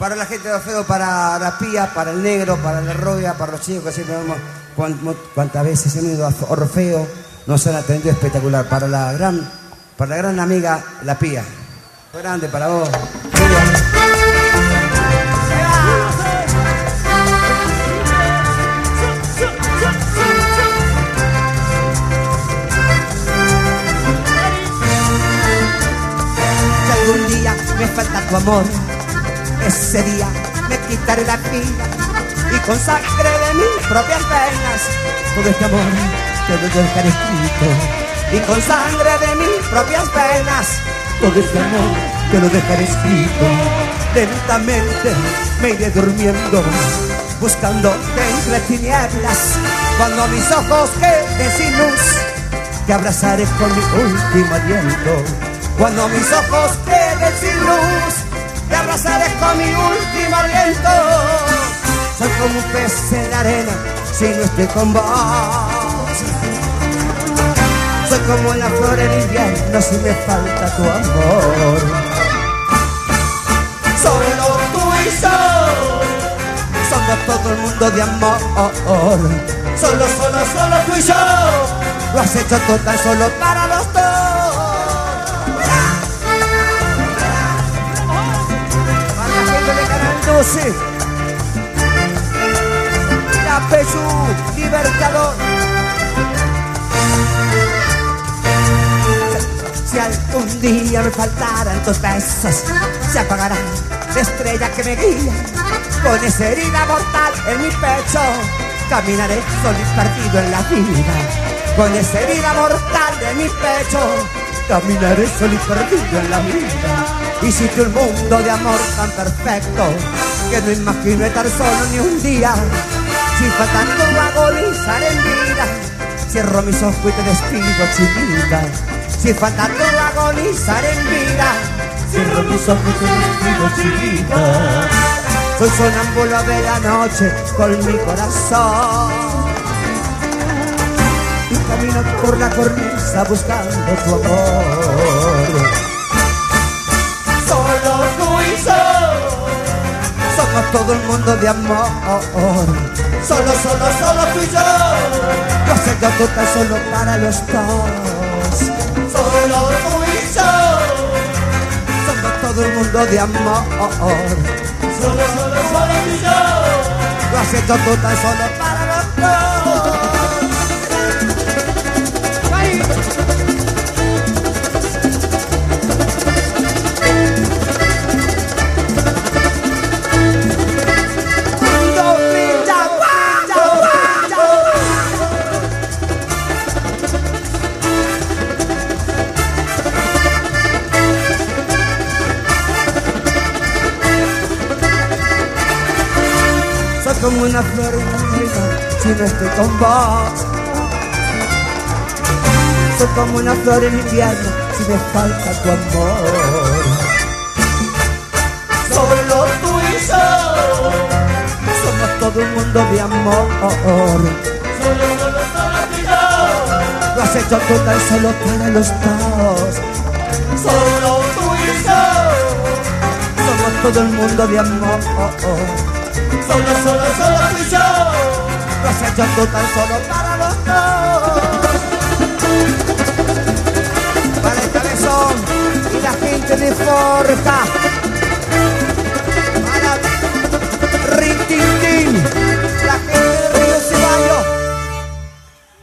Para la gente de Orfeo, para la Pía, para el Negro, para la Rubia, para los chicos que siempre vemos cuántas veces hemos ido a Orfeo, nos han atendido espectacular. Para la gran amiga, la Pía. Grande para vos. Si algún día me falta tu amor, ese día me quitaré la vida y con sangre de mis propias venas todo este amor te lo dejaré escrito. Y con sangre de mis propias venas todo este amor te lo dejaré escrito. Lentamente me iré durmiendo buscando entre tinieblas. Cuando mis ojos queden sin luz te abrazaré con mi último aliento. Cuando mis ojos queden sin luz te abrazaré con mi último aliento. Soy como un pez en la arena si no estoy con vos. Soy como la flor en invierno si me falta tu amor. Solo tú y yo somos todo el mundo de amor. Solo tú y yo lo has hecho tú tan solo para los dos. Sí. La Peyu Libertador. Si algún día me faltaran tus besos, se apagará la estrella que me guía. Con esa herida mortal en mi pecho caminaré solo y perdido en la vida. Con esa herida mortal en mi pecho caminaré solo y perdido en la vida. Hiciste un mundo de amor tan perfecto que no imagino estar solo ni un día. Si faltando agonizar en vida, cierro mis ojos y te despido, chiquita. Si faltando agonizar en vida, cierro mis ojos y te despido, chiquita. Soy sonámbulo de la noche con mi corazón y camino por la cornisa buscando tu amor. Solo tú y yo somos todo el mundo de amor. Solo tú y yo lo sé yo tú tan solo para los dos. Solo tú y yo somos todo el mundo de amor. Solo tú y yo lo has hecho tú tan solo para los dos. Como una flor en la vida si no estoy con vos. Soy como una flor en invierno si me falta tu amor. Solo tú y yo somos todo un mundo de amor. Solo tú y yo lo has hecho tú tan solo para los dos. Solo tú y yo somos todo el mundo de amor. Solo tú y yo lo has hecho tú tan solo para los dos. Para el cabezón y la gente de Forja.